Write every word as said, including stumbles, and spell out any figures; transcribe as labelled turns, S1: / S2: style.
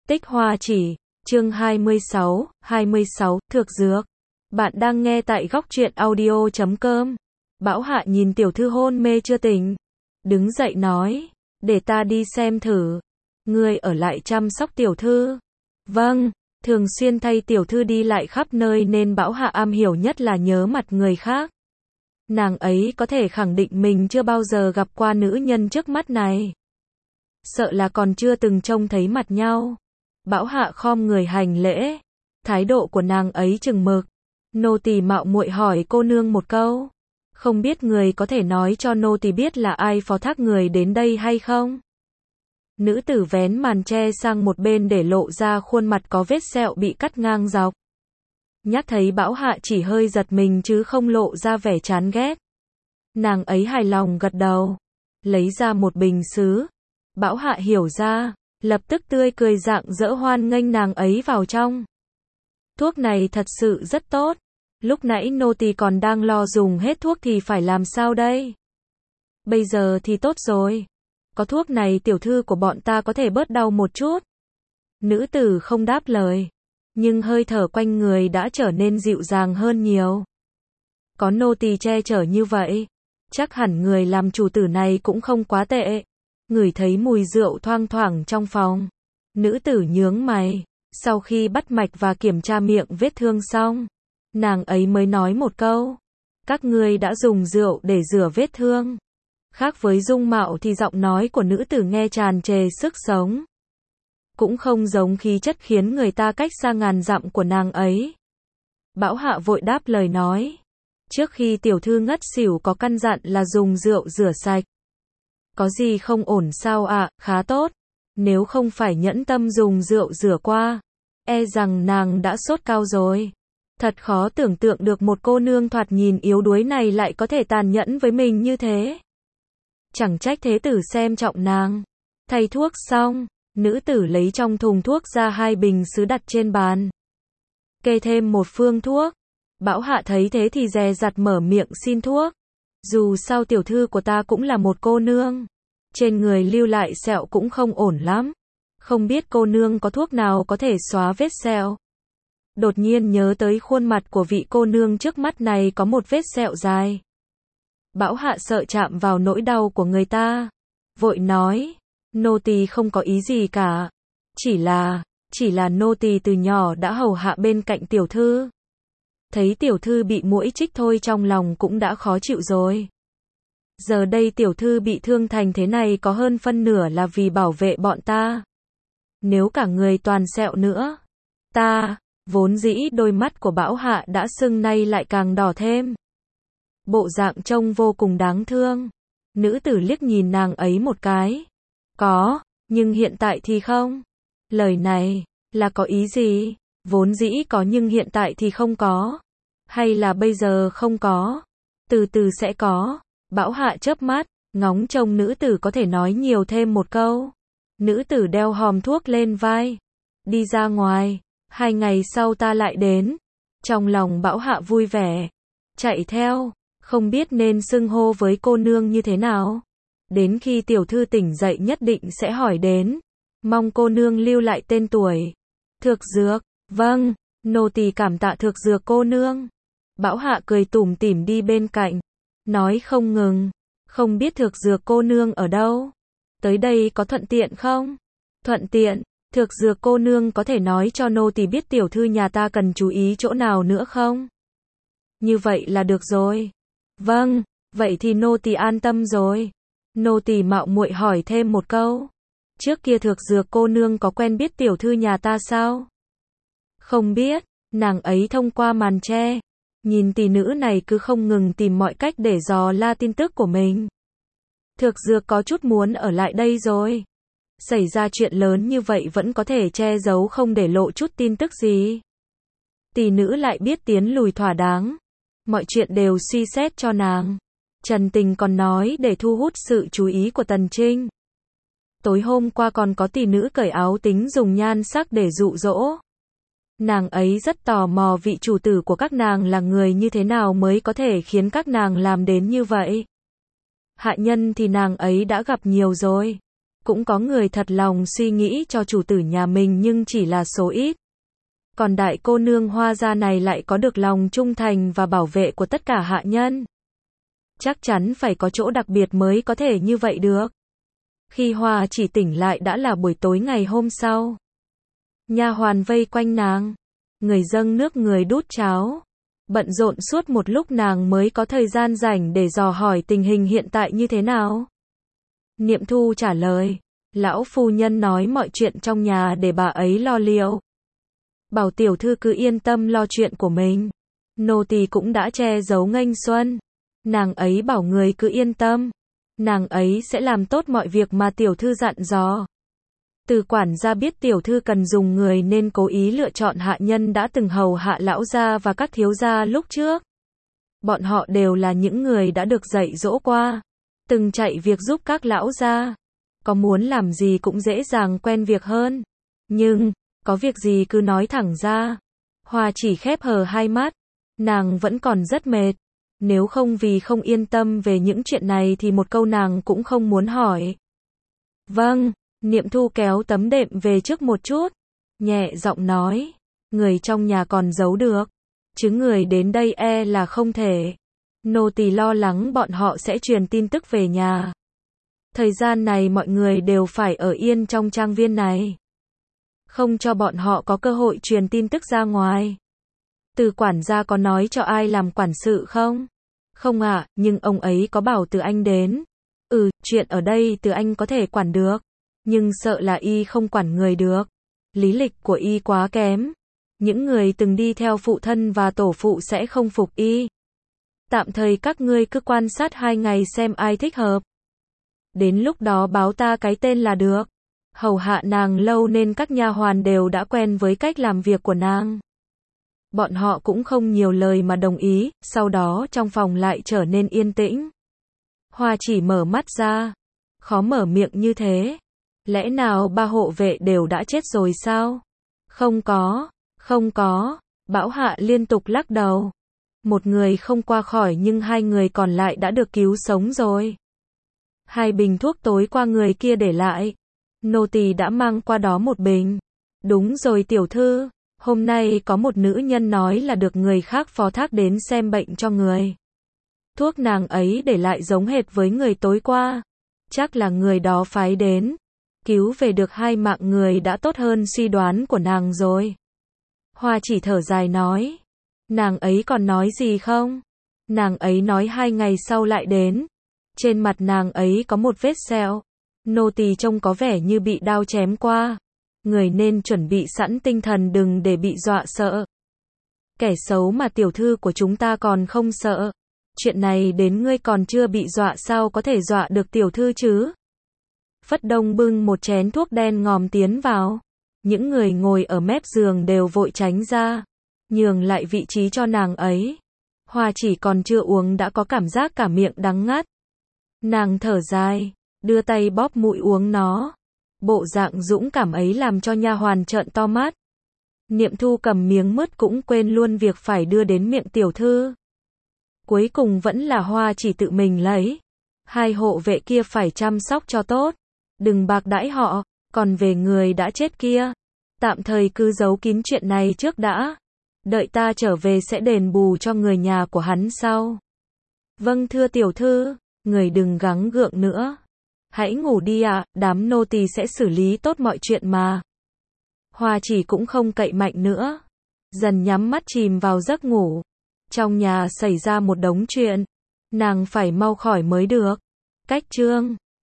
S1: Tích Hoa Chỉ, chương hai mươi sáu, hai mươi sáu, Thực Dược. Bạn đang nghe tại góc truyện audio chấm com. Bảo Hạ nhìn tiểu thư hôn mê chưa tỉnh. Đứng dậy nói, để ta đi xem thử. Ngươi ở lại chăm sóc tiểu thư. Vâng, thường xuyên thay tiểu thư đi lại khắp nơi nên Bảo Hạ am hiểu nhất là nhớ mặt người khác. Nàng ấy có thể khẳng định mình chưa bao giờ gặp qua nữ nhân trước mắt này. Sợ là còn chưa từng trông thấy mặt nhau. Bảo Hạ khom người hành lễ. Thái độ của nàng ấy chừng mực. Nô tỳ mạo muội hỏi cô nương một câu. Không biết người có thể nói cho nô tỳ biết là ai phó thác người đến đây hay không? Nữ tử vén màn che sang một bên để lộ ra khuôn mặt có vết sẹo bị cắt ngang dọc. Nhắc thấy Bảo Hạ chỉ hơi giật mình chứ không lộ ra vẻ chán ghét. Nàng ấy hài lòng gật đầu. Lấy ra một bình sứ. Bảo Hạ hiểu ra. Lập tức tươi cười rạng rỡ hoan nghênh nàng ấy vào trong. Thuốc này thật sự rất tốt. Lúc nãy nô tỳ còn đang lo dùng hết thuốc thì phải làm sao đây? Bây giờ thì tốt rồi. Có thuốc này tiểu thư của bọn ta có thể bớt đau một chút. Nữ tử không đáp lời. Nhưng hơi thở quanh người đã trở nên dịu dàng hơn nhiều. Có nô tỳ che chở như vậy. Chắc hẳn người làm chủ tử này cũng không quá tệ. Ngửi thấy mùi rượu thoang thoảng trong phòng. Nữ tử nhướng mày. Sau khi bắt mạch và kiểm tra miệng vết thương xong. Nàng ấy mới nói một câu. Các ngươi đã dùng rượu để rửa vết thương. Khác với dung mạo thì giọng nói của nữ tử nghe tràn trề sức sống. Cũng không giống khí chất khiến người ta cách xa ngàn dặm của nàng ấy. Bảo Hạ vội đáp lời nói. Trước khi tiểu thư ngất xỉu có căn dặn là dùng rượu rửa sạch. Có gì không ổn sao ạ? À? Khá tốt. Nếu không phải nhẫn tâm dùng rượu rửa qua, e rằng nàng đã sốt cao rồi. Thật khó tưởng tượng được một cô nương thoạt nhìn yếu đuối này lại có thể tàn nhẫn với mình như thế. Chẳng trách thế tử xem trọng nàng. Thay thuốc xong, nữ tử lấy trong thùng thuốc ra hai bình sứ đặt trên bàn. Kê thêm một phương thuốc. Bảo Hạ thấy thế thì dè dặt mở miệng xin thuốc. Dù sao tiểu thư của ta cũng là một cô nương. Trên người lưu lại sẹo cũng không ổn lắm. Không biết cô nương có thuốc nào có thể xóa vết sẹo. Đột nhiên nhớ tới khuôn mặt của vị cô nương trước mắt này có một vết sẹo dài. Bảo Hạ sợ chạm vào nỗi đau của người ta. Vội nói, nô tỳ không có ý gì cả. Chỉ là, chỉ là nô tỳ từ nhỏ đã hầu hạ bên cạnh tiểu thư. Thấy tiểu thư bị muỗi chích thôi trong lòng cũng đã khó chịu rồi. Giờ đây tiểu thư bị thương thành thế này có hơn phân nửa là vì bảo vệ bọn ta. Nếu cả người toàn sẹo nữa, ta, vốn dĩ đôi mắt của Bảo Hạ đã sưng nay lại càng đỏ thêm. Bộ dạng trông vô cùng đáng thương. Nữ tử liếc nhìn nàng ấy một cái. Có, nhưng hiện tại thì không. Lời này, là có ý gì? Vốn dĩ có nhưng hiện tại thì không có. Hay là bây giờ không có? Từ từ sẽ có. Bảo Hạ chớp mắt, ngóng trông nữ tử có thể nói nhiều thêm một câu. Nữ tử đeo hòm thuốc lên vai. Đi ra ngoài, hai ngày sau ta lại đến. Trong lòng Bảo Hạ vui vẻ. Chạy theo, không biết nên xưng hô với cô nương như thế nào. Đến khi tiểu thư tỉnh dậy nhất định sẽ hỏi đến. Mong cô nương lưu lại tên tuổi. Thực Dược, vâng, nô tỳ cảm tạ Thực Dược cô nương. Bảo Hạ cười tủm tỉm đi bên cạnh. Nói không ngừng, không biết Thực Dược cô nương ở đâu? Tới đây có thuận tiện không? Thuận tiện, Thực Dược cô nương có thể nói cho nô tỳ biết tiểu thư nhà ta cần chú ý chỗ nào nữa không? Như vậy là được rồi. Vâng, vậy thì nô tỳ an tâm rồi. Nô tỳ mạo muội hỏi thêm một câu. Trước kia Thực Dược cô nương có quen biết tiểu thư nhà ta sao? Không biết, nàng ấy thông qua màn che. Nhìn tỷ nữ này cứ không ngừng tìm mọi cách để dò la tin tức của mình. Thực Dược có chút muốn ở lại đây rồi. Xảy ra chuyện lớn như vậy vẫn có thể che giấu không để lộ chút tin tức gì. Tỷ nữ lại biết tiến lùi thỏa đáng. Mọi chuyện đều suy xét cho nàng. Trần Tình còn nói để thu hút sự chú ý của Tần Trinh. Tối hôm qua còn có tỷ nữ cởi áo tính dùng nhan sắc để dụ dỗ. Nàng ấy rất tò mò vị chủ tử của các nàng là người như thế nào mới có thể khiến các nàng làm đến như vậy. Hạ nhân thì nàng ấy đã gặp nhiều rồi. Cũng có người thật lòng suy nghĩ cho chủ tử nhà mình nhưng chỉ là số ít. Còn đại cô nương Hoa gia này lại có được lòng trung thành và bảo vệ của tất cả hạ nhân. Chắc chắn phải có chỗ đặc biệt mới có thể như vậy được. Khi Hoa Chỉ tỉnh lại đã là buổi tối ngày hôm sau. Nha hoàn vây quanh nàng, người dâng nước người đút cháo. Bận rộn suốt một lúc nàng mới có thời gian rảnh để dò hỏi tình hình hiện tại như thế nào. Niệm Thu trả lời, lão phu nhân nói mọi chuyện trong nhà để bà ấy lo liệu. Bảo tiểu thư cứ yên tâm lo chuyện của mình. Nô tỳ cũng đã che giấu nghênh xuân. Nàng ấy bảo người cứ yên tâm. Nàng ấy sẽ làm tốt mọi việc mà tiểu thư dặn dò. Từ quản gia biết tiểu thư cần dùng người nên cố ý lựa chọn hạ nhân đã từng hầu hạ lão gia và các thiếu gia lúc trước. Bọn họ đều là những người đã được dạy dỗ qua, từng chạy việc giúp các lão gia. Có muốn làm gì cũng dễ dàng quen việc hơn. Nhưng, có việc gì cứ nói thẳng ra. Hoa Chỉ khép hờ hai mắt. Nàng vẫn còn rất mệt. Nếu không vì không yên tâm về những chuyện này thì một câu nàng cũng không muốn hỏi. Vâng, Niệm Thu kéo tấm đệm về trước một chút. Nhẹ giọng nói. Người trong nhà còn giấu được. Chứ người đến đây e là không thể. Nô tỳ lo lắng bọn họ sẽ truyền tin tức về nhà. Thời gian này mọi người đều phải ở yên trong trang viên này. Không cho bọn họ có cơ hội truyền tin tức ra ngoài. Từ quản gia có nói cho ai làm quản sự không? Không ạ, à, nhưng ông ấy có bảo Từ Anh đến. Ừ, chuyện ở đây Từ Anh có thể quản được. Nhưng sợ là y không quản người được. Lý lịch của y quá kém. Những người từng đi theo phụ thân và tổ phụ sẽ không phục y. Tạm thời các ngươi cứ quan sát hai ngày xem ai thích hợp. Đến lúc đó báo ta cái tên là được. Hầu hạ nàng lâu nên các nha hoàn đều đã quen với cách làm việc của nàng. Bọn họ cũng không nhiều lời mà đồng ý, sau đó trong phòng lại trở nên yên tĩnh. Hoa Chỉ mở mắt ra, khó mở miệng như thế. Lẽ nào ba hộ vệ đều đã chết rồi sao? Không có, không có, Bảo Hạ liên tục lắc đầu. Một người không qua khỏi nhưng hai người còn lại đã được cứu sống rồi. Hai bình thuốc tối qua người kia để lại. Nô tỳ đã mang qua đó một bình. Đúng rồi tiểu thư, hôm nay có một nữ nhân nói là được người khác phó thác đến xem bệnh cho người. Thuốc nàng ấy để lại giống hệt với người tối qua. Chắc là người đó phái đến. Cứu về được hai mạng người đã tốt hơn suy đoán của nàng rồi. Hoa Chỉ thở dài nói. Nàng ấy còn nói gì không? Nàng ấy nói hai ngày sau lại đến. Trên mặt nàng ấy có một vết sẹo. Nô tỳ trông có vẻ như bị đao chém qua. Người nên chuẩn bị sẵn tinh thần đừng để bị dọa sợ. Kẻ xấu mà tiểu thư của chúng ta còn không sợ. Chuyện này đến ngươi còn chưa bị dọa sao có thể dọa được tiểu thư chứ? Phất Đông bưng một chén thuốc đen ngòm tiến vào. Những người ngồi ở mép giường đều vội tránh ra. Nhường lại vị trí cho nàng ấy. Hoa Chỉ còn chưa uống đã có cảm giác cả miệng đắng ngắt. Nàng thở dài, đưa tay bóp mũi uống nó. Bộ dạng dũng cảm ấy làm cho nha hoàn trợn to mắt. Niệm Thu cầm miếng mứt cũng quên luôn việc phải đưa đến miệng tiểu thư. Cuối cùng vẫn là Hoa Chỉ tự mình lấy. Hai hộ vệ kia phải chăm sóc cho tốt. Đừng bạc đãi họ, còn về người đã chết kia. Tạm thời cứ giấu kín chuyện này trước đã. Đợi ta trở về sẽ đền bù cho người nhà của hắn sau. Vâng thưa tiểu thư, người đừng gắng gượng nữa. Hãy ngủ đi ạ, à, đám nô tỳ sẽ xử lý tốt mọi chuyện mà. Hoa Chỉ cũng không cậy mạnh nữa. Dần nhắm mắt chìm vào giấc ngủ. Trong nhà xảy ra một đống chuyện. Nàng phải mau khỏi mới được. Cách chương